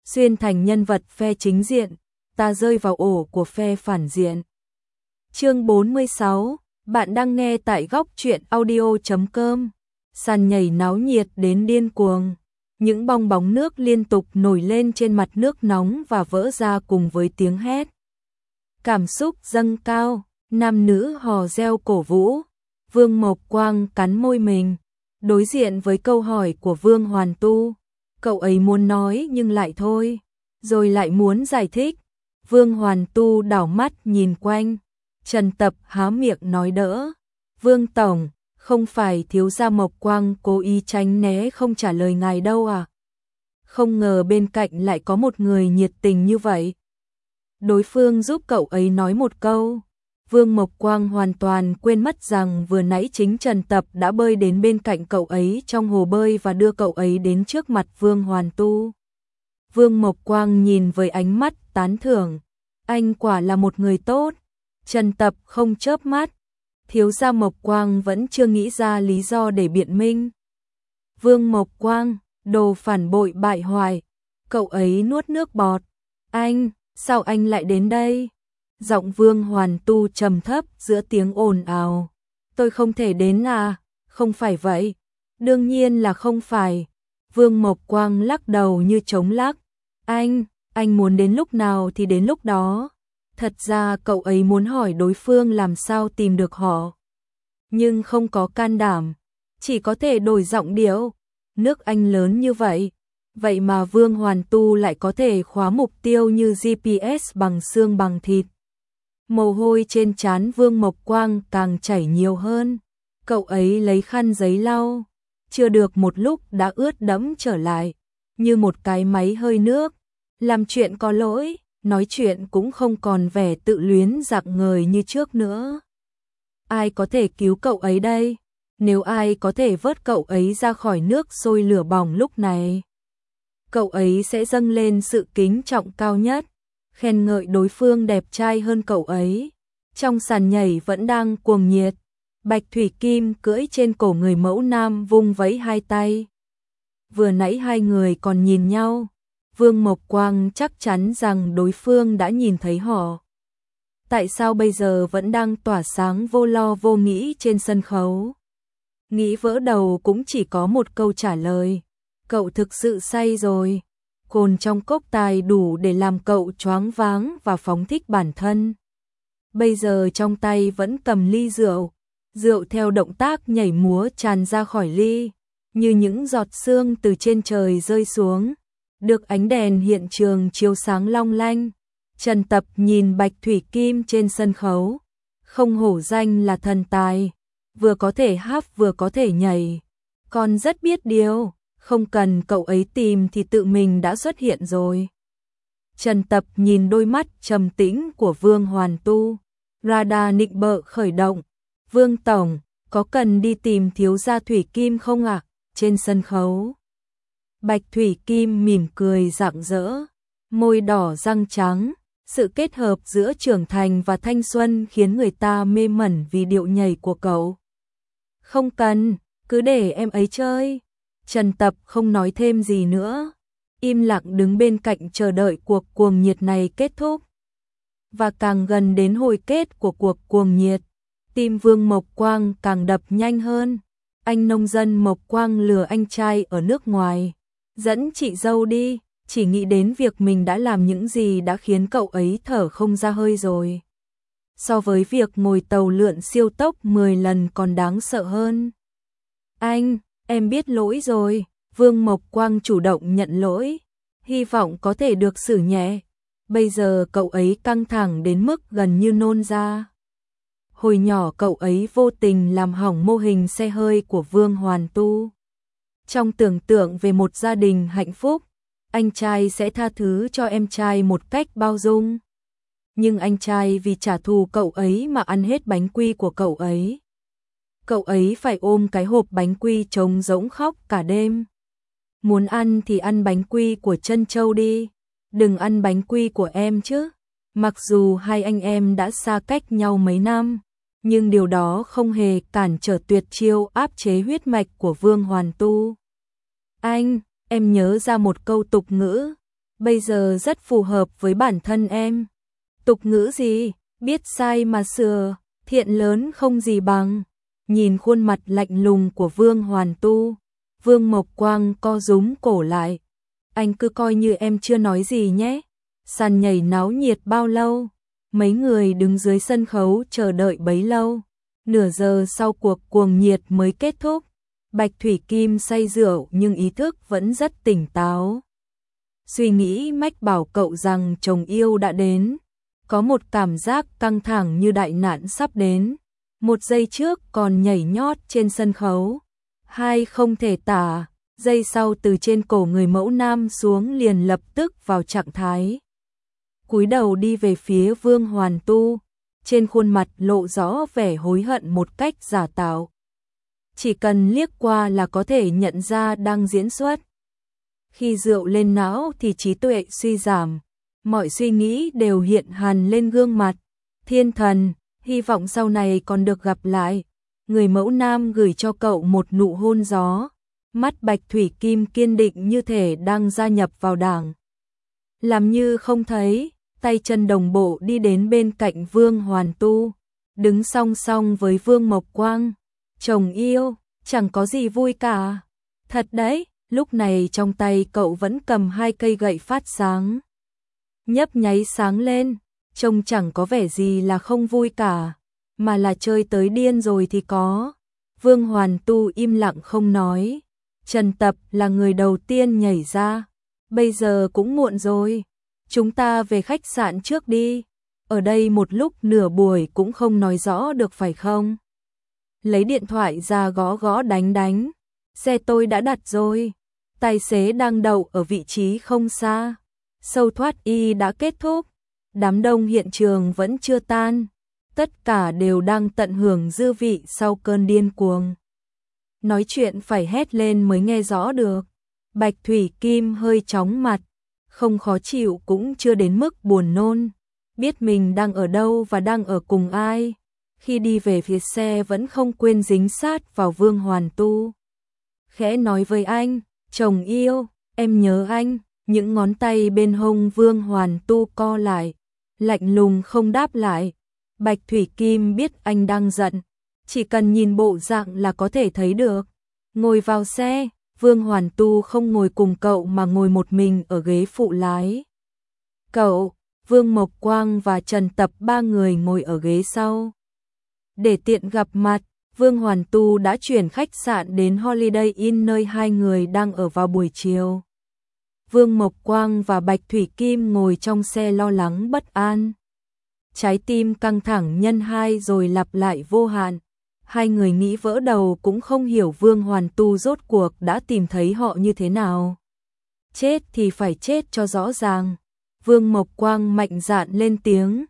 xuyên thành nhân vật phe chính diện, ta rơi vào ổ của phe phản diện. Chương 46, bạn đang nghe tại góc truyện audio.com. Sàn nhảy náo nhiệt đến điên cuồng. Những bong bóng nước liên tục nổi lên trên mặt nước nóng và vỡ ra cùng với tiếng hét. Cảm xúc dâng cao, nam nữ hò reo cổ vũ. Vương Mộc Quang cắn môi mình, đối diện với câu hỏi của Vương Hoàn Tu. Cậu ấy muốn nói nhưng lại thôi, rồi lại muốn giải thích. Vương Hoàn Tu đảo mắt nhìn quanh. Trần Tập há miệng nói đỡ. Vương Tổng, không phải thiếu gia Mộc Quang cố ý tránh né không trả lời ngài đâu à? Không ngờ bên cạnh lại có một người nhiệt tình như vậy. Đối phương giúp cậu ấy nói một câu. Vương Mộc Quang hoàn toàn quên mất rằng vừa nãy chính Trần Tập đã bơi đến bên cạnh cậu ấy trong hồ bơi và đưa cậu ấy đến trước mặt Vương Hoàn Tu. Vương Mộc Quang nhìn với ánh mắt tán thưởng. Anh quả là một người tốt. Trần Tập không chớp mắt. Thiếu gia Mộc Quang vẫn chưa nghĩ ra lý do để biện minh. Vương Mộc Quang, đồ phản bội bại hoại. Cậu ấy nuốt nước bọt. Anh, sao anh lại đến đây? Giọng Vương Hoàn Tu trầm thấp giữa tiếng ồn ào. Tôi không thể đến à? Không phải vậy. Đương nhiên là không phải. Vương Mộc Quang lắc đầu như trống lắc. Anh muốn đến lúc nào thì đến lúc đó. Thật ra cậu ấy muốn hỏi đối phương làm sao tìm được họ. Nhưng không có can đảm. Chỉ có thể đổi giọng điệu. Nước Anh lớn như vậy. Vậy mà Vương Hoàn Tu lại có thể khóa mục tiêu như GPS bằng xương bằng thịt. Mồ hôi trên trán Vương Mộc Quang càng chảy nhiều hơn. Cậu ấy lấy khăn giấy lau. Chưa được một lúc đã ướt đẫm trở lại. Như một cái máy hơi nước. Làm chuyện có lỗi. Nói chuyện cũng không còn vẻ tự luyến rạng ngời như trước nữa. Ai có thể cứu cậu ấy đây? Nếu ai có thể vớt cậu ấy ra khỏi nước sôi lửa bỏng lúc này, cậu ấy sẽ dâng lên sự kính trọng cao nhất, khen ngợi đối phương đẹp trai hơn cậu ấy. Trong sàn nhảy vẫn đang cuồng nhiệt, Bạch Thủy Kim cưỡi trên cổ người mẫu nam vung vẫy hai tay. Vừa nãy hai người còn nhìn nhau, Vương Mộc Quang chắc chắn rằng đối phương đã nhìn thấy họ. Tại sao bây giờ vẫn đang tỏa sáng vô lo vô nghĩ trên sân khấu? Nghĩ vỡ đầu cũng chỉ có một câu trả lời. Cậu thực sự say rồi. Cồn trong cốc tài đủ để làm cậu choáng váng và phóng thích bản thân. Bây giờ trong tay vẫn cầm ly rượu. Rượu theo động tác nhảy múa tràn ra khỏi ly, như những giọt sương từ trên trời rơi xuống. Được ánh đèn hiện trường chiếu sáng long lanh. Trần Tập nhìn Bạch Thủy Kim trên sân khấu. Không hổ danh là thần tài. Vừa có thể hát vừa có thể nhảy. Còn rất biết điều. Không cần cậu ấy tìm thì tự mình đã xuất hiện rồi. Trần Tập nhìn đôi mắt trầm tĩnh của Vương Hoàn Tu. Radar nịnh bợ khởi động. Vương Tổng, có cần đi tìm thiếu gia Thủy Kim không ạ? Trên sân khấu. Bạch Thủy Kim mỉm cười rạng rỡ. Môi đỏ răng trắng. Sự kết hợp giữa trưởng thành và thanh xuân khiến người ta mê mẩn vì điệu nhảy của cậu. Không cần, cứ để em ấy chơi. Trần Tập không nói thêm gì nữa. Im lặng đứng bên cạnh chờ đợi cuộc cuồng nhiệt này kết thúc. Và càng gần đến hồi kết của cuộc cuồng nhiệt, tim Vương Mộc Quang càng đập nhanh hơn. Anh nông dân Mộc Quang lừa anh trai ở nước ngoài. Dẫn chị dâu đi, chỉ nghĩ đến việc mình đã làm những gì đã khiến cậu ấy thở không ra hơi rồi. So với việc ngồi tàu lượn siêu tốc 10 lần còn đáng sợ hơn. Anh, em biết lỗi rồi. Vương Mộc Quang chủ động nhận lỗi. Hy vọng có thể được xử nhẹ. Bây giờ cậu ấy căng thẳng đến mức gần như nôn ra. Hồi nhỏ cậu ấy vô tình làm hỏng mô hình xe hơi của Vương Hoàn Tu. Trong tưởng tượng về một gia đình hạnh phúc, anh trai sẽ tha thứ cho em trai một cách bao dung. Nhưng anh trai vì trả thù cậu ấy mà ăn hết bánh quy của cậu ấy. Cậu ấy phải ôm cái hộp bánh quy trống rỗng khóc cả đêm. Muốn ăn thì ăn bánh quy của Trân Châu đi, đừng ăn bánh quy của em chứ. Mặc dù hai anh em đã xa cách nhau mấy năm, nhưng điều đó không hề cản trở tuyệt chiêu áp chế huyết mạch của Vương Hoàn Tu. Anh, em nhớ ra một câu tục ngữ, bây giờ rất phù hợp với bản thân em. Tục ngữ gì, biết sai mà sửa, thiện lớn không gì bằng. Nhìn khuôn mặt lạnh lùng của Vương Hoàn Tu, Vương Mộc Quang co rúm cổ lại. Anh cứ coi như em chưa nói gì nhé. Sàn nhảy náo nhiệt bao lâu? Mấy người đứng dưới sân khấu chờ đợi bấy lâu. Nửa giờ sau cuộc cuồng nhiệt mới kết thúc. Bạch Thủy Kim say rượu nhưng ý thức vẫn rất tỉnh táo. Suy nghĩ mách bảo cậu rằng chồng yêu đã đến. Có một cảm giác căng thẳng như đại nạn sắp đến. Một giây trước còn nhảy nhót trên sân khấu. Hai không thể tả. Giây sau từ trên cổ người mẫu nam xuống liền lập tức vào trạng thái. Cúi đầu đi về phía Vương Hoàn Tu. Trên khuôn mặt lộ rõ vẻ hối hận một cách giả tạo. Chỉ cần liếc qua là có thể nhận ra đang diễn xuất. Khi rượu lên não thì trí tuệ suy giảm. Mọi suy nghĩ đều hiện hằn lên gương mặt. Thiên thần, hy vọng sau này còn được gặp lại. Người mẫu nam gửi cho cậu một nụ hôn gió. Mắt Bạch Thủy Kim kiên định như thể đang gia nhập vào đảng. Làm như không thấy, tay chân đồng bộ đi đến bên cạnh Vương Hoàn Tu. Đứng song song với Vương Mộc Quang. Chồng yêu, chẳng có gì vui cả. Thật đấy, lúc này trong tay cậu vẫn cầm hai cây gậy phát sáng. Nhấp nháy sáng lên, trông chẳng có vẻ gì là không vui cả, mà là chơi tới điên rồi thì có. Vương Hoàn Tu im lặng không nói. Trần Tập là người đầu tiên nhảy ra. Bây giờ cũng muộn rồi, chúng ta về khách sạn trước đi. Ở đây một lúc nửa buổi cũng không nói rõ được phải không? Lấy điện thoại ra gõ gõ đánh đánh. Xe tôi đã đặt rồi. Tài xế đang đậu ở vị trí không xa. Show thoát y đã kết thúc. Đám đông hiện trường vẫn chưa tan. Tất cả đều đang tận hưởng dư vị sau cơn điên cuồng. Nói chuyện phải hét lên mới nghe rõ được. Bạch Thủy Kim hơi chóng mặt. Không khó chịu cũng chưa đến mức buồn nôn. Biết mình đang ở đâu và đang ở cùng ai. Khi đi về phía xe vẫn không quên dính sát vào Vương Hoàn Tu. Khẽ nói với anh, chồng yêu, em nhớ anh. Những ngón tay bên hông Vương Hoàn Tu co lại. Lạnh lùng không đáp lại. Bạch Thủy Kim biết anh đang giận. Chỉ cần nhìn bộ dạng là có thể thấy được. Ngồi vào xe, Vương Hoàn Tu không ngồi cùng cậu mà ngồi một mình ở ghế phụ lái. Cậu, Vương Mộc Quang và Trần Tập ba người ngồi ở ghế sau. Để tiện gặp mặt, Vương Hoàn Tu đã chuyển khách sạn đến Holiday Inn nơi hai người đang ở vào buổi chiều. Vương Mộc Quang và Bạch Thủy Kim ngồi trong xe lo lắng bất an. Trái tim căng thẳng nhân hai rồi lặp lại vô hạn. Hai người nghĩ vỡ đầu cũng không hiểu Vương Hoàn Tu rốt cuộc đã tìm thấy họ như thế nào. Chết thì phải chết cho rõ ràng. Vương Mộc Quang mạnh dạn lên tiếng.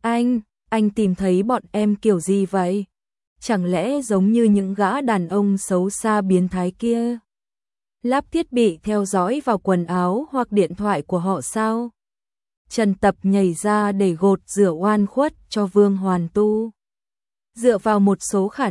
Anh tìm thấy bọn em kiểu gì vậy? Chẳng lẽ giống như những gã đàn ông xấu xa biến thái kia? Lắp thiết bị theo dõi vào quần áo hoặc điện thoại của họ sao? Trần Tập nhảy ra để gột rửa oan khuất cho Vương Hoàn Tu. Dựa vào một số khả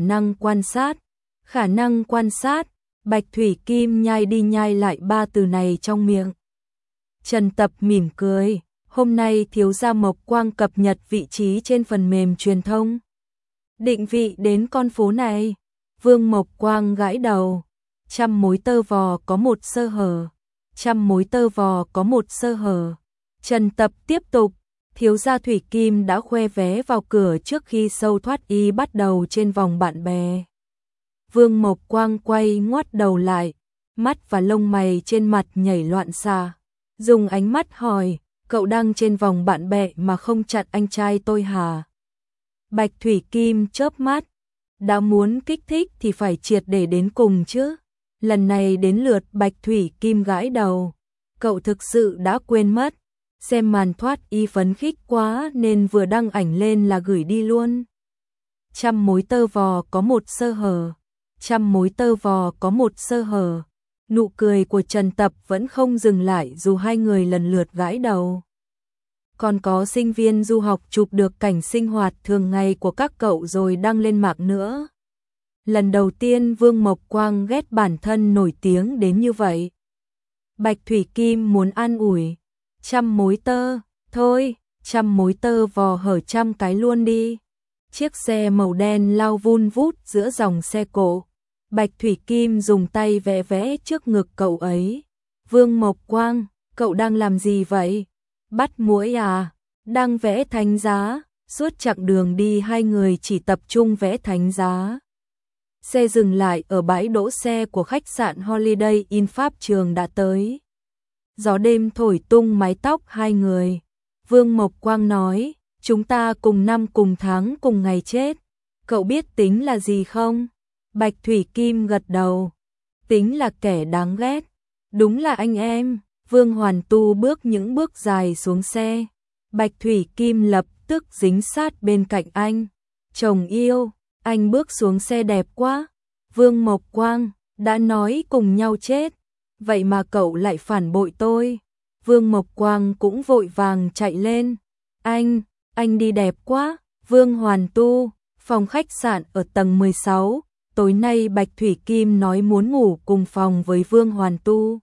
năng quan sát, Bạch Thủy Kim nhai đi nhai lại ba từ này trong miệng. Trần Tập mỉm cười, hôm nay thiếu gia Mộc Quang cập nhật vị trí trên phần mềm truyền thông. Định vị đến con phố này. Vương Mộc Quang gãi đầu. Trăm mối tơ vò có một sơ hở. Trăm mối tơ vò có một sơ hở. Trần Tập tiếp tục. Thiếu gia Thủy Kim đã khoe vé vào cửa trước khi show thoát y bắt đầu trên vòng bạn bè. Vương Mộc Quang quay ngoắt đầu lại. Mắt và lông mày trên mặt nhảy loạn xạ. Dùng ánh mắt hỏi. Cậu đang trên vòng bạn bè mà không chặn anh trai tôi hả? Bạch Thủy Kim chớp mắt. Đã muốn kích thích thì phải triệt để đến cùng chứ. Lần này đến lượt Bạch Thủy Kim gãi đầu. Cậu thực sự đã quên mất. Xem màn thoát y phấn khích quá nên vừa đăng ảnh lên là gửi đi luôn. Trăm mối tơ vò có một sơ hở. Trăm mối tơ vò có một sơ hở. Nụ cười của Trần Tập vẫn không dừng lại dù hai người lần lượt gãi đầu. Còn có sinh viên du học chụp được cảnh sinh hoạt thường ngày của các cậu rồi đăng lên mạng nữa. Lần đầu tiên Vương Mộc Quang ghét bản thân nổi tiếng đến như vậy. Bạch Thủy Kim muốn an ủi. Trăm mối tơ, thôi, trăm mối tơ vò hở trăm cái luôn đi. Chiếc xe màu đen lao vun vút giữa dòng xe cộ. Bạch Thủy Kim dùng tay vẽ vẽ trước ngực cậu ấy. Vương Mộc Quang, cậu đang làm gì vậy? Bắt muỗi à? Đang vẽ thánh giá. Suốt chặng đường đi hai người chỉ tập trung vẽ thánh giá. Xe dừng lại ở bãi đỗ xe của khách sạn Holiday Inn Pháp Trường đã tới. Gió đêm thổi tung mái tóc hai người. Vương Mộc Quang nói, chúng ta cùng năm cùng tháng cùng ngày chết. Cậu biết tính là gì không? Bạch Thủy Kim gật đầu. Tính là kẻ đáng ghét. Đúng là anh em. Vương Hoàn Tu bước những bước dài xuống xe. Bạch Thủy Kim lập tức dính sát bên cạnh anh. Chồng yêu, anh bước xuống xe đẹp quá. Vương Mộc Quang, đã nói cùng nhau chết. Vậy mà cậu lại phản bội tôi. Vương Mộc Quang cũng vội vàng chạy lên. Anh đi đẹp quá. Vương Hoàn Tu, phòng khách sạn ở tầng 16. Tối nay Bạch Thủy Kim nói muốn ngủ cùng phòng với Vương Hoàn Tu.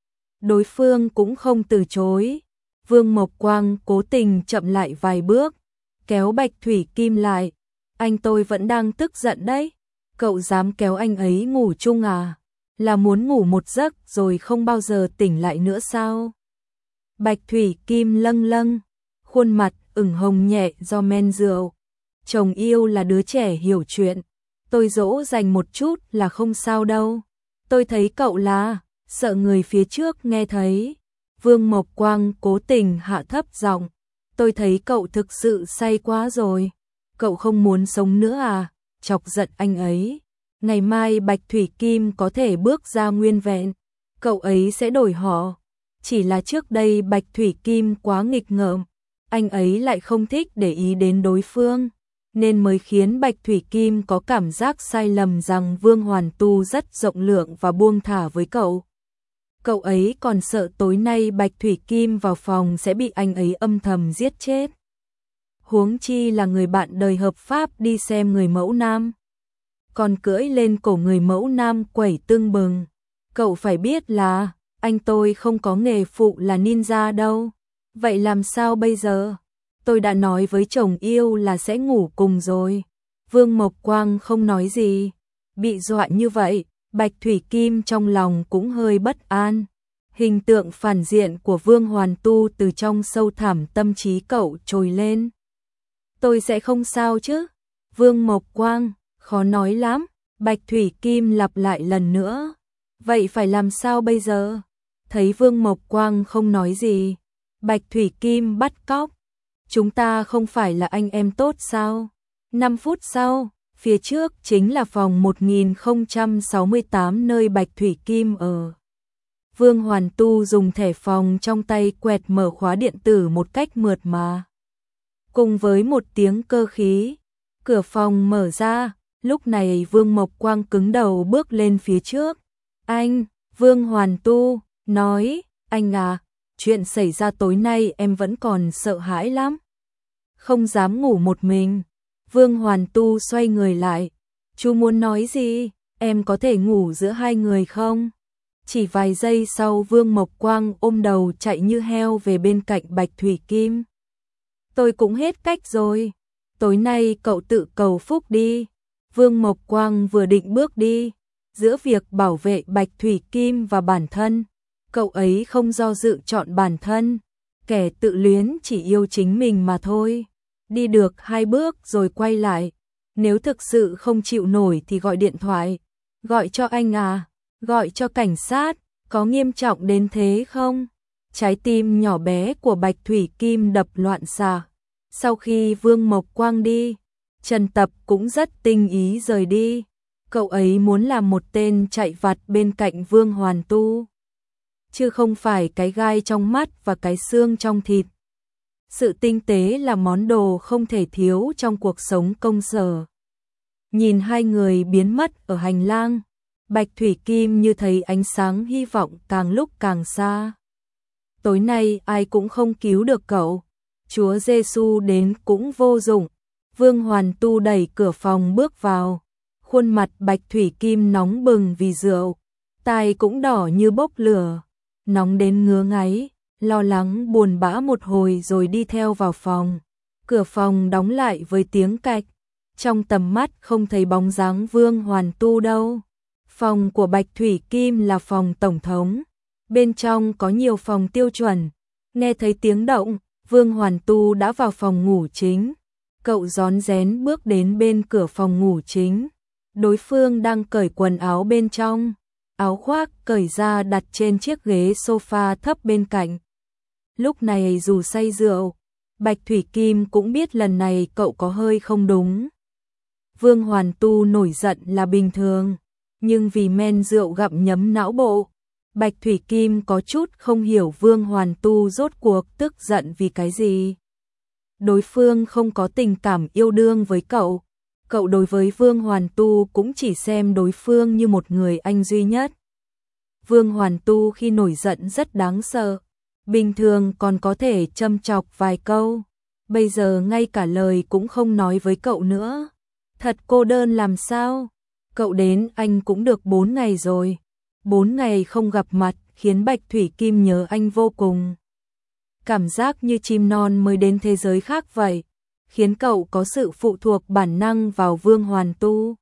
Đối phương cũng không từ chối. Vương Mộc Quang cố tình chậm lại vài bước, kéo Bạch Thủy Kim lại. Anh tôi vẫn đang tức giận đấy. Cậu dám kéo anh ấy ngủ chung à? Là muốn ngủ một giấc rồi không bao giờ tỉnh lại nữa sao? Bạch Thủy Kim lâng lâng, khuôn mặt ửng hồng nhẹ do men rượu. Chồng yêu là đứa trẻ hiểu chuyện. Tôi dỗ dành một chút là không sao đâu. Tôi thấy cậu là sợ người phía trước nghe thấy. Vương Mộc Quang cố tình hạ thấp giọng. Tôi thấy cậu thực sự say quá rồi. Cậu không muốn sống nữa à? Chọc giận anh ấy. Ngày mai Bạch Thủy Kim có thể bước ra nguyên vẹn. Cậu ấy sẽ đổi họ. Chỉ là trước đây Bạch Thủy Kim quá nghịch ngợm. Anh ấy lại không thích để ý đến đối phương. Nên mới khiến Bạch Thủy Kim có cảm giác sai lầm rằng Vương Hoàn Tu rất rộng lượng và buông thả với cậu. Cậu ấy còn sợ tối nay Bạch Thủy Kim vào phòng sẽ bị anh ấy âm thầm giết chết. Huống chi là người bạn đời hợp pháp đi xem người mẫu nam. Còn cưỡi lên cổ người mẫu nam quẩy tưng bừng. Cậu phải biết là anh tôi không có nghề phụ là ninja đâu. Vậy làm sao bây giờ? Tôi đã nói với chồng yêu là sẽ ngủ cùng rồi. Vương Mộc Quang không nói gì. Bị dọa như vậy, Bạch Thủy Kim trong lòng cũng hơi bất an. Hình tượng phản diện của Vương Hoàn Tu từ trong sâu thẳm tâm trí cậu trồi lên. Tôi sẽ không sao chứ? Vương Mộc Quang, khó nói lắm. Bạch Thủy Kim lặp lại lần nữa. Vậy phải làm sao bây giờ? Thấy Vương Mộc Quang không nói gì, Bạch Thủy Kim bắt cóc. Chúng ta không phải là anh em tốt sao? 5 phút sau, phía trước chính là phòng 1068 nơi Bạch Thủy Kim ở. Vương Hoàn Tu dùng thẻ phòng trong tay quẹt mở khóa điện tử một cách mượt mà. Cùng với một tiếng cơ khí, cửa phòng mở ra, lúc này Vương Mộc Quang cứng đầu bước lên phía trước. Anh, Vương Hoàn Tu, nói, anh à, chuyện xảy ra tối nay em vẫn còn sợ hãi lắm. Không dám ngủ một mình. Vương Hoàn Tu xoay người lại. Chú muốn nói gì? Em có thể ngủ giữa hai người không? Chỉ vài giây sau Vương Mộc Quang ôm đầu chạy như heo về bên cạnh Bạch Thủy Kim. Tôi cũng hết cách rồi. Tối nay cậu tự cầu phúc đi. Vương Mộc Quang vừa định bước đi. Giữa việc bảo vệ Bạch Thủy Kim và bản thân, cậu ấy không do dự chọn bản thân. Kẻ tự luyến chỉ yêu chính mình mà thôi. Đi được 2 bước rồi quay lại. Nếu thực sự không chịu nổi thì gọi điện thoại. Gọi cho anh à? Gọi cho cảnh sát? Có nghiêm trọng đến thế không? Trái tim nhỏ bé của Bạch Thủy Kim đập loạn xạ. Sau khi Vương Mộc Quang đi, Trần Tập cũng rất tinh ý rời đi. Cậu ấy muốn làm một tên chạy vặt bên cạnh Vương Hoàn Tu, chứ không phải cái gai trong mắt và cái xương trong thịt. Sự tinh tế là món đồ không thể thiếu trong cuộc sống công sở. Nhìn hai người biến mất ở hành lang, Bạch Thủy Kim như thấy ánh sáng hy vọng càng lúc càng xa. Tối nay ai cũng không cứu được cậu. Chúa Giêsu đến cũng vô dụng. Vương Hoàn Tu đẩy cửa phòng bước vào. Khuôn mặt Bạch Thủy Kim nóng bừng vì rượu. Tai cũng đỏ như bốc lửa. Nóng đến ngứa ngáy. lo lắng buồn bã một hồi rồi đi theo vào phòng. Cửa phòng đóng lại với tiếng cạch. Trong tầm mắt không thấy bóng dáng Vương Hoàn Tu đâu. Phòng của Bạch Thủy Kim là phòng tổng thống. Bên trong có nhiều phòng tiêu chuẩn. Nghe thấy tiếng động, Vương Hoàn Tu đã vào phòng ngủ chính. Cậu rón rén bước đến bên cửa phòng ngủ chính. Đối phương đang cởi quần áo bên trong. Áo khoác cởi ra đặt trên chiếc ghế sofa thấp bên cạnh. Lúc này dù say rượu, Bạch Thủy Kim cũng biết lần này cậu có hơi không đúng. Vương Hoàn Tu nổi giận là bình thường, nhưng vì men rượu gặm nhấm não bộ, Bạch Thủy Kim có chút không hiểu Vương Hoàn Tu rốt cuộc tức giận vì cái gì. Đối phương không có tình cảm yêu đương với cậu. Cậu đối với Vương Hoàn Tu cũng chỉ xem đối phương như một người anh duy nhất. Vương Hoàn Tu khi nổi giận rất đáng sợ. Bình thường còn có thể châm chọc vài câu. Bây giờ ngay cả lời cũng không nói với cậu nữa. Thật cô đơn làm sao? Cậu đến anh cũng được 4 ngày rồi. 4 ngày không gặp mặt khiến Bạch Thủy Kim nhớ anh vô cùng. Cảm giác như chim non mới đến thế giới khác vậy, khiến cậu có sự phụ thuộc bản năng vào Vương Hoàn Tu.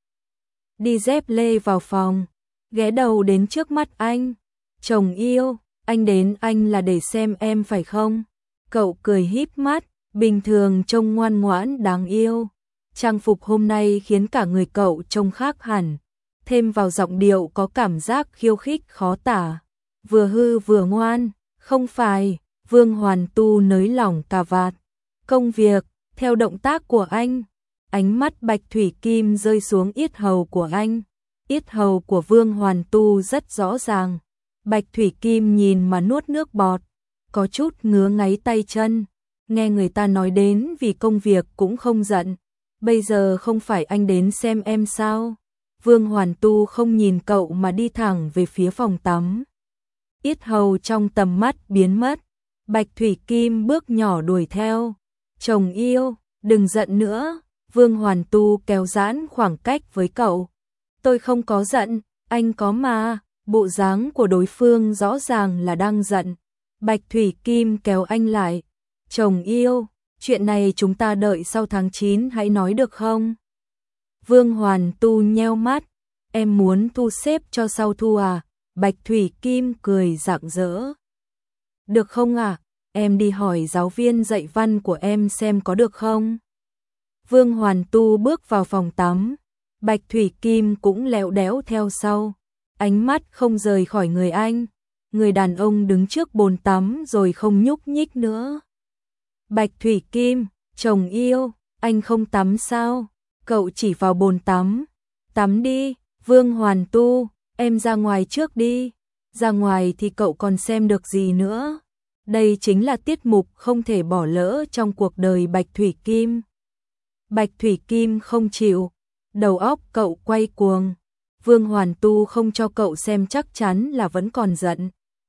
Đi dép lê vào phòng, ghé đầu đến trước mắt anh. Chồng yêu, anh đến anh là để xem em phải không? Cậu cười híp mắt, bình thường trông ngoan ngoãn đáng yêu. Trang phục hôm nay khiến cả người cậu trông khác hẳn. Thêm vào giọng điệu có cảm giác khiêu khích khó tả. Vừa hư vừa ngoan, không phải. Vương Hoàn Tu nới lỏng cà vạt. Công việc, theo động tác của anh. Ánh mắt Bạch Thủy Kim rơi xuống yết hầu của anh. Yết hầu của Vương Hoàn Tu rất rõ ràng. Bạch Thủy Kim nhìn mà nuốt nước bọt. Có chút ngứa ngáy tay chân. Nghe người ta nói đến vì công việc cũng không giận. Bây giờ không phải anh đến xem em sao? Vương Hoàn Tu không nhìn cậu mà đi thẳng về phía phòng tắm. Yết hầu trong tầm mắt biến mất. Bạch Thủy Kim bước nhỏ đuổi theo. Chồng yêu, đừng giận nữa. Vương Hoàn Tu kéo giãn khoảng cách với cậu. Tôi không có giận, anh có mà. Bộ dáng của đối phương rõ ràng là đang giận. Bạch Thủy Kim kéo anh lại. Chồng yêu, chuyện này chúng ta đợi sau tháng 9 hãy nói được không? Vương Hoàn Tu nheo mắt. Em muốn thu xếp cho sau thu à? Bạch Thủy Kim cười rạng rỡ. Được không à? Em đi hỏi giáo viên dạy văn của em xem có được không? Vương Hoàn Tu bước vào phòng tắm. Bạch Thủy Kim cũng lẹo đẽo theo sau. Ánh mắt không rời khỏi người anh. Người đàn ông đứng trước bồn tắm rồi không nhúc nhích nữa. Bạch Thủy Kim, chồng yêu, anh không tắm sao? Cậu chỉ vào bồn tắm. Tắm đi, Vương Hoàn Tu, em ra ngoài trước đi. Ra ngoài thì cậu còn xem được gì nữa. Đây chính là tiết mục không thể bỏ lỡ trong cuộc đời Bạch Thủy Kim. Bạch Thủy Kim không chịu. Đầu óc cậu quay cuồng. Vương Hoàn Tu không cho cậu xem chắc chắn là vẫn còn giận.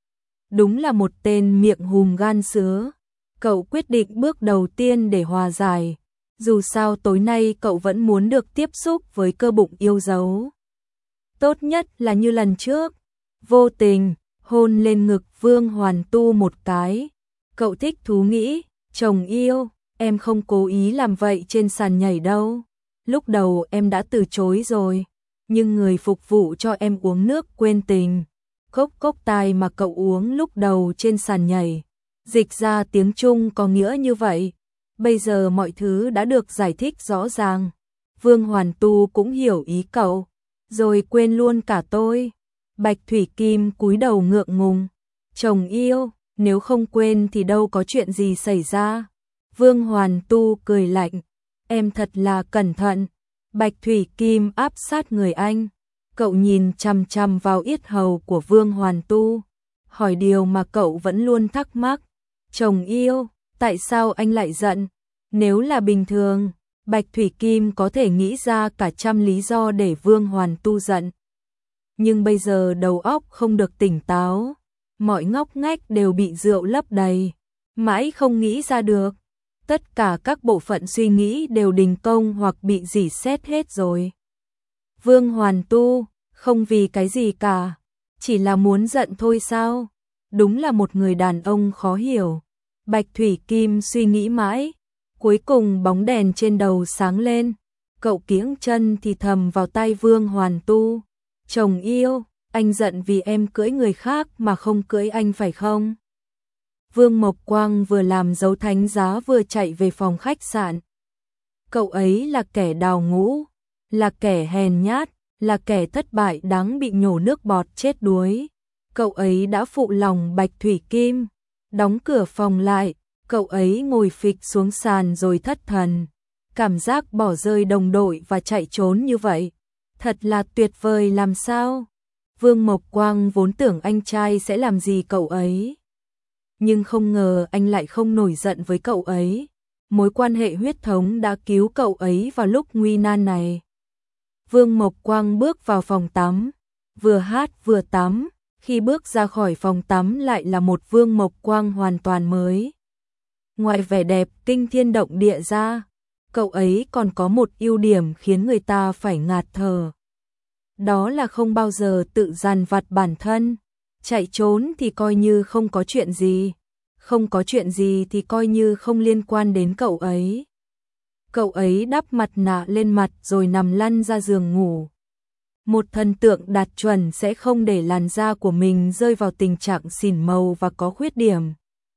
Đúng là một tên miệng hùm gan sứa. Cậu quyết định bước đầu tiên để hòa giải. Dù sao tối nay cậu vẫn muốn được tiếp xúc với cơ bụng yêu dấu. Tốt nhất là như lần trước. Vô tình, hôn lên ngực Vương Hoàn Tu một cái. Cậu thích thú nghĩ, chồng yêu, em không cố ý làm vậy trên sàn nhảy đâu. Lúc đầu em đã từ chối rồi. Nhưng người phục vụ cho em uống nước quên tình. Cốc tai mà cậu uống lúc đầu trên sàn nhảy. Dịch ra tiếng Trung có nghĩa như vậy. Bây giờ mọi thứ đã được giải thích rõ ràng. Vương Hoàn Tu cũng hiểu ý cậu. Rồi quên luôn cả tôi. Bạch Thủy Kim cúi đầu ngượng ngùng. Chồng yêu, nếu không quên thì đâu có chuyện gì xảy ra. Vương Hoàn Tu cười lạnh. Em thật là cẩn thận. Bạch Thủy Kim áp sát người anh. Cậu nhìn chằm chằm vào yết hầu của Vương Hoàn Tu. Hỏi điều mà cậu vẫn luôn thắc mắc. Chồng yêu, tại sao anh lại giận? Nếu là bình thường, Bạch Thủy Kim có thể nghĩ ra cả trăm lý do để Vương Hoàn Tu giận. Nhưng bây giờ đầu óc không được tỉnh táo. Mọi ngóc ngách đều bị rượu lấp đầy. Mãi không nghĩ ra được. Tất cả các bộ phận suy nghĩ đều đình công hoặc bị rỉ sét hết rồi. Vương Hoàn Tu, không vì cái gì cả. Chỉ là muốn giận thôi sao? đúng là một người đàn ông khó hiểu. Bạch Thủy Kim suy nghĩ mãi, cuối cùng bóng đèn trên đầu sáng lên, cậu kiễng chân thì thầm vào tai Vương Hoàn Tu. Chồng yêu, anh giận vì em cưỡi người khác mà không cưỡi anh phải không? Vương Mộc Quang vừa làm dấu thánh giá vừa chạy về phòng khách sạn. Cậu ấy là kẻ đào ngũ, là kẻ hèn nhát, là kẻ thất bại đáng bị nhổ nước bọt chết đuối. Cậu ấy đã phụ lòng Bạch Thủy Kim, đóng cửa phòng lại, cậu ấy ngồi phịch xuống sàn rồi thất thần. Cảm giác bỏ rơi đồng đội và chạy trốn như vậy, thật là tuyệt vời làm sao. Vương Mộc Quang vốn tưởng anh trai sẽ làm gì cậu ấy, nhưng không ngờ anh lại không nổi giận với cậu ấy. Mối quan hệ huyết thống đã cứu cậu ấy vào lúc nguy nan này. Vương Mộc Quang bước vào phòng tắm, vừa hát vừa tắm, khi bước ra khỏi phòng tắm lại là một Vương Mộc Quang hoàn toàn mới. Ngoài vẻ đẹp kinh thiên động địa ra, cậu ấy còn có một ưu điểm khiến người ta phải ngạt thở. Đó là không bao giờ tự dằn vặt bản thân, chạy trốn thì coi như không có chuyện gì, không có chuyện gì thì coi như không liên quan đến cậu ấy. Cậu ấy đắp mặt nạ lên mặt rồi nằm lăn ra giường ngủ. Một thần tượng đạt chuẩn sẽ không để làn da của mình rơi vào tình trạng xỉn màu và có khuyết điểm.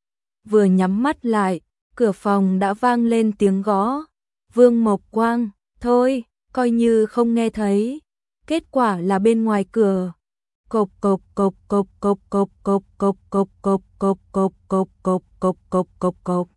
Vừa nhắm mắt lại, cửa phòng đã vang lên tiếng gõ. Vương Mộc Quang, thôi, coi như không nghe thấy. Kết quả là bên ngoài cửa, cộc cộc cộc cộc cộc cộc cộc cộc cộc cộc cộc cộc cộc cộc cộc cộc cộc cộc.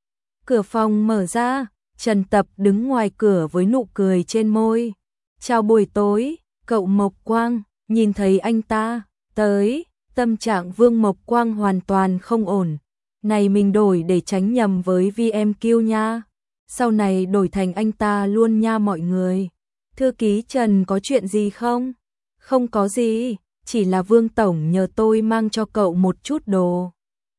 Cửa phòng mở ra, Trần Tập đứng ngoài cửa với nụ cười trên môi. Chào buổi tối, cậu Mộc Quang. Nhìn thấy anh ta tới, tâm trạng Vương Mộc Quang hoàn toàn không ổn. Này mình đổi để tránh nhầm với VMQ nha. Sau này đổi thành anh ta luôn nha mọi người. Thư ký Trần có chuyện gì không? Không có gì, chỉ là Vương Tổng nhờ tôi mang cho cậu một chút đồ.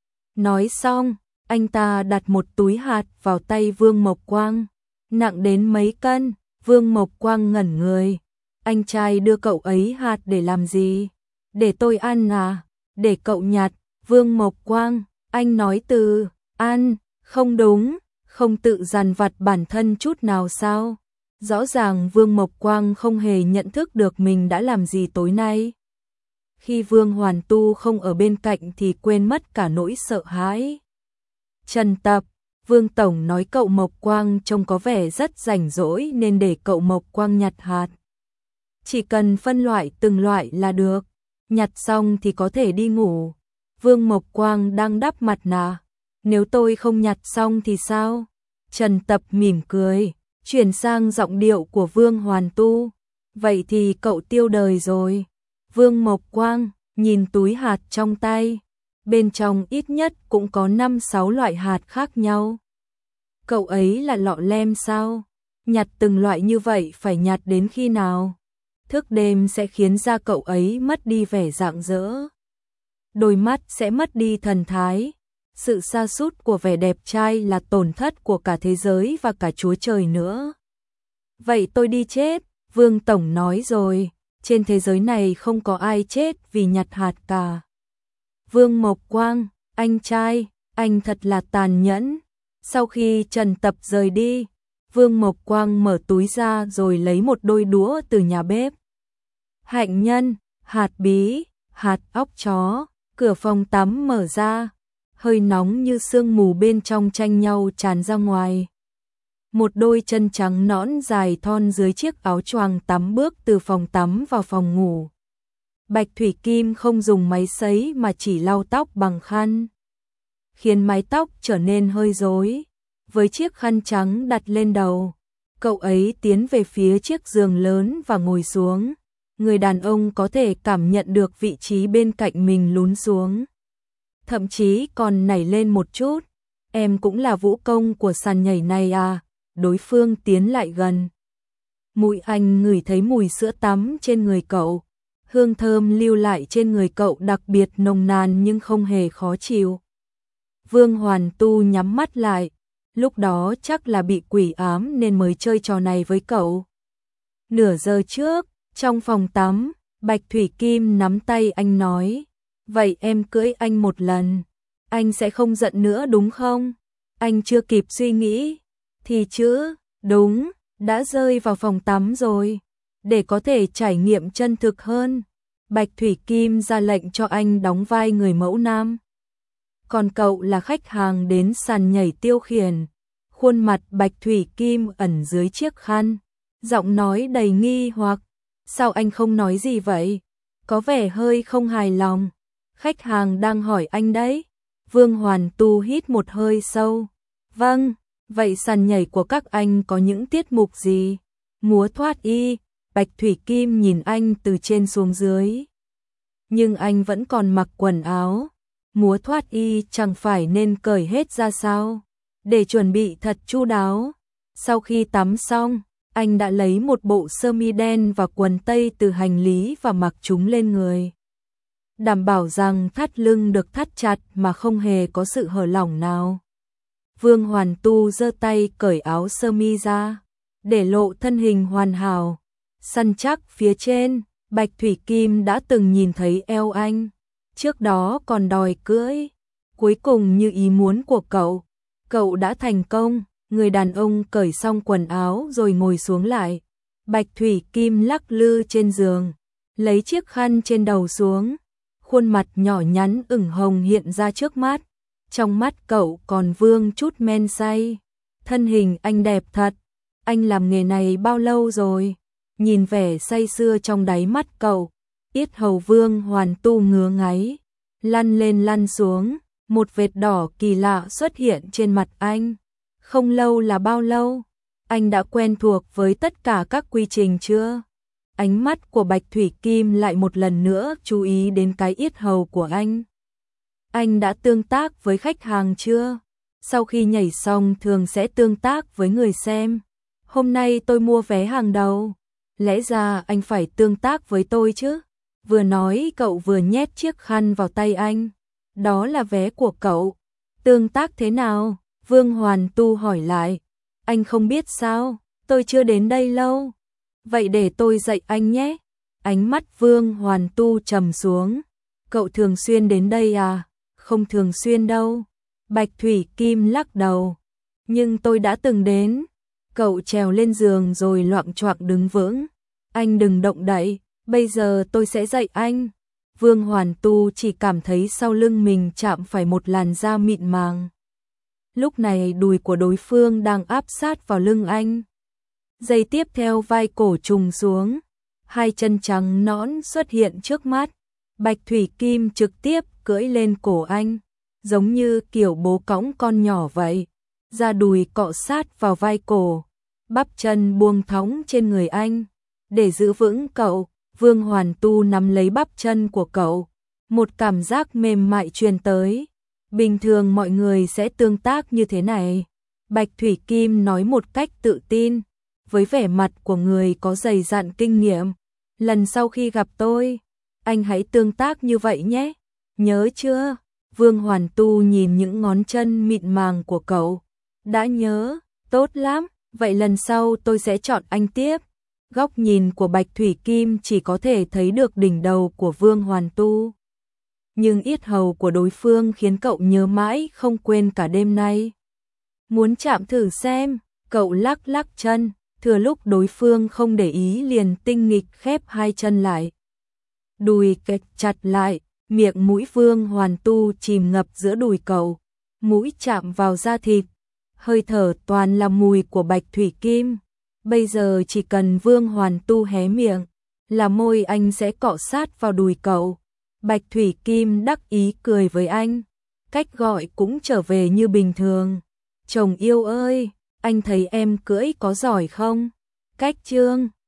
Nói xong, anh ta đặt một túi hạt vào tay Vương Mộc Quang. Nặng đến mấy cân, Vương Mộc Quang ngẩn người. Anh trai đưa cậu ấy hạt để làm gì? Để tôi ăn à? Để cậu nhặt. Vương Mộc Quang, anh nói từ ăn, không đúng, không tự dằn vặt bản thân chút nào sao? Rõ ràng Vương Mộc Quang không hề nhận thức được mình đã làm gì tối nay. Khi Vương Hoàn Tu không ở bên cạnh thì quên mất cả nỗi sợ hãi. Trần Tập, Vương Tổng nói cậu Mộc Quang trông có vẻ rất rảnh rỗi nên để cậu Mộc Quang nhặt hạt. Chỉ cần phân loại từng loại là được, nhặt xong thì có thể đi ngủ. Vương Mộc Quang đang đắp mặt nạ. Nếu tôi không nhặt xong thì sao? Trần Tập mỉm cười, chuyển sang giọng điệu của Vương Hoàn Tu. Vậy thì cậu tiêu đời rồi. Vương Mộc Quang nhìn túi hạt trong tay. Bên trong ít nhất cũng có 5-6 loại hạt khác nhau. Cậu ấy là lọ lem sao? Nhặt từng loại như vậy phải nhặt đến khi nào? Thức đêm sẽ khiến da cậu ấy mất đi vẻ rạng rỡ. Đôi mắt sẽ mất đi thần thái. Sự sa sút của vẻ đẹp trai là tổn thất của cả thế giới và cả Chúa Trời nữa. Vậy tôi đi chết, Vương Tổng nói rồi, trên thế giới này không có ai chết vì nhặt hạt cả. Vương Mộc Quang, anh trai, anh thật là tàn nhẫn. Sau khi Trần Tập rời đi, Vương Mộc Quang mở túi ra rồi lấy một đôi đũa từ nhà bếp. Hạnh nhân, hạt bí, hạt óc chó, cửa phòng tắm mở ra. Hơi nóng như sương mù bên trong tranh nhau tràn ra ngoài. Một đôi chân trắng nõn dài thon dưới chiếc áo choàng tắm bước từ phòng tắm vào phòng ngủ. Bạch Thủy Kim không dùng máy sấy mà chỉ lau tóc bằng khăn, khiến mái tóc trở nên hơi rối. Với chiếc khăn trắng đặt lên đầu, cậu ấy tiến về phía chiếc giường lớn và ngồi xuống. Người đàn ông có thể cảm nhận được vị trí bên cạnh mình lún xuống, thậm chí còn nảy lên một chút. Em cũng là vũ công của sàn nhảy này à? Đối phương tiến lại gần. Mũi anh ngửi thấy mùi sữa tắm trên người cậu. Hương thơm lưu lại trên người cậu đặc biệt nồng nàn nhưng không hề khó chịu. Vương Hoàn Tu nhắm mắt lại. Lúc đó chắc là bị quỷ ám nên mới chơi trò này với cậu. Nửa giờ trước, trong phòng tắm, Bạch Thủy Kim nắm tay anh nói. vậy em cưỡi anh một lần, anh sẽ không giận nữa đúng không? Anh chưa kịp suy nghĩ, thì chứ, đúng, đã rơi vào phòng tắm rồi. Để có thể trải nghiệm chân thực hơn, Bạch Thủy Kim ra lệnh cho anh đóng vai người mẫu nam. Còn cậu là khách hàng đến sàn nhảy tiêu khiển. Khuôn mặt Bạch Thủy Kim ẩn dưới chiếc khăn, giọng nói đầy nghi hoặc. Sao anh không nói gì vậy? Có vẻ hơi không hài lòng. Khách hàng đang hỏi anh đấy. Vương Hoàn Tu hít một hơi sâu. Vâng, vậy sàn nhảy của các anh có những tiết mục gì? Múa thoát y. Bạch Thủy Kim nhìn anh từ trên xuống dưới. Nhưng anh vẫn còn mặc quần áo. Múa thoát y chẳng phải nên cởi hết ra sao? Để chuẩn bị thật chu đáo. Sau khi tắm xong, anh đã lấy một bộ sơ mi đen và quần tây từ hành lý và mặc chúng lên người. Đảm bảo rằng thắt lưng được thắt chặt mà không hề có sự hở lỏng nào. Vương Hoàn Tu giơ tay cởi áo sơ mi ra, để lộ thân hình hoàn hảo, săn chắc phía trên. Bạch Thủy Kim đã từng nhìn thấy eo anh, trước đó còn đòi cưỡi. Cuối cùng như ý muốn của cậu đã thành công. Người đàn ông cởi xong quần áo rồi ngồi xuống lại. Bạch Thủy Kim lắc lư trên giường, lấy chiếc khăn trên đầu xuống. Khuôn mặt nhỏ nhắn ửng hồng hiện ra trước mắt. Trong mắt cậu còn vương chút men say. Thân hình anh đẹp thật. Anh làm nghề này bao lâu rồi? Nhìn vẻ say sưa trong đáy mắt cậu, yết hầu Vương Hoàn Tu ngứa ngáy, lăn lên lăn xuống, một vệt đỏ kỳ lạ xuất hiện trên mặt anh. Không lâu là bao lâu? Anh đã quen thuộc với tất cả các quy trình chưa? Ánh mắt của Bạch Thủy Kim lại một lần nữa chú ý đến cái yết hầu của anh. Anh đã tương tác với khách hàng chưa? Sau khi nhảy xong thường sẽ tương tác với người xem. Hôm nay tôi mua vé hàng đầu. Lẽ ra anh phải tương tác với tôi chứ? Vừa nói cậu vừa nhét chiếc khăn vào tay anh. Đó là vé của cậu. Tương tác thế nào? Vương Hoàn Tu hỏi lại. Anh không biết sao? Tôi chưa đến đây lâu. Vậy để tôi dạy anh nhé. Ánh mắt Vương Hoàn Tu trầm xuống. Cậu thường xuyên đến đây à? Không thường xuyên đâu. Bạch Thủy Kim lắc đầu. Nhưng tôi đã từng đến. Cậu trèo lên giường rồi loạng choạng đứng vững. Anh đừng động đậy, bây giờ tôi sẽ dạy anh. Vương Hoàn Tu chỉ cảm thấy sau lưng mình chạm phải một làn da mịn màng. Lúc này đùi của đối phương đang áp sát vào lưng anh. Giây tiếp theo vai cổ trùng xuống, hai chân trắng nõn xuất hiện trước mắt. Bạch Thủy Kim trực tiếp cưỡi lên cổ anh, giống như kiểu bố cõng con nhỏ vậy. Da đùi cọ sát vào vai cổ, bắp chân buông thõng trên người anh. Để giữ vững cậu, Vương Hoàn Tu nắm lấy bắp chân của cậu. Một cảm giác mềm mại truyền tới. Bình thường mọi người sẽ tương tác như thế này. Bạch Thủy Kim nói một cách tự tin, với vẻ mặt của người có dày dặn kinh nghiệm. Lần sau khi gặp tôi, anh hãy tương tác như vậy nhé. Nhớ chưa? Vương Hoàn Tu nhìn những ngón chân mịn màng của cậu. Đã nhớ, tốt lắm, vậy lần sau tôi sẽ chọn anh tiếp. Góc nhìn của Bạch Thủy Kim chỉ có thể thấy được đỉnh đầu của Vương Hoàn Tu. Nhưng yết hầu của đối phương khiến cậu nhớ mãi không quên cả đêm nay. Muốn chạm thử xem, cậu lắc lắc chân, thừa lúc đối phương không để ý liền tinh nghịch khép hai chân lại. Đùi kẹp chặt lại, miệng mũi Vương Hoàn Tu chìm ngập giữa đùi cậu, mũi chạm vào da thịt, hơi thở toàn là mùi của Bạch Thủy Kim. Bây giờ chỉ cần Vương Hoàn Tu hé miệng, là môi anh sẽ cọ sát vào đùi cậu. Bạch Thủy Kim đắc ý cười với anh, cách gọi cũng trở về như bình thường. Chồng yêu ơi, anh thấy em cưỡi có giỏi không? Cách chương